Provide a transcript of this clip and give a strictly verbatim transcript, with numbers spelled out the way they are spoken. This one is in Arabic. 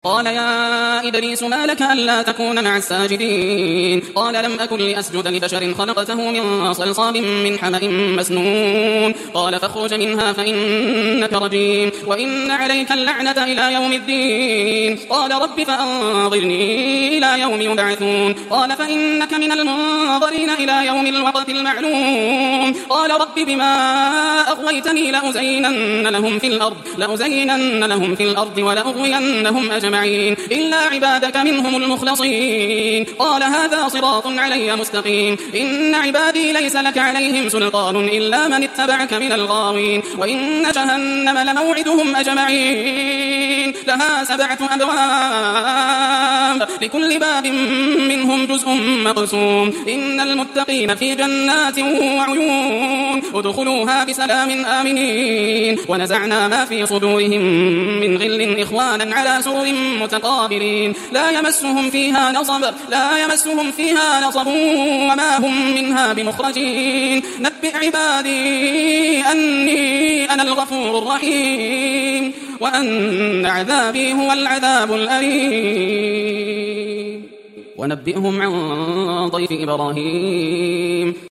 قال يا إدريس ما لك ألا تكون مع الساجدين قال لم أكن لأسجد لبشر خلقته من صلصال من حمأ مسنون قال فاخرج منها فإنك رجيم وإن عليك اللعنة إلى يوم الدين قال رب فأنظرني إلى يوم يبعثون قال فإنك من المنظرين إلى يوم الوقت المعلوم قال رب بما أغويتني لأزينن لهم في الأرض لأزينن لهم في الأرض ولأغوينهم أجمعين إلا عبادك منهم المخلصين قال هذا صراط علي مستقيم إن عبادي ليس لك عليهم سلطان إلا من اتبعك من الغاوين وإن جهنم لموعدهم أجمعين لها سبعة أبواب لكل باب منهم جزء مقسوم إن المتقين في جنات وعيون ادخلوها بسلام آمنين ونزعنا ما في صدورهم من غل إخوانا على سرر متقابلين لا يمسهم فيها نصب لا يمسهم فيها نصب وما هم منها بمخرجين نبئ عبادي أني أنا الغفور الرحيم وأن عذابي هو العذاب الأليم ونبئهم عن ضيف إبراهيم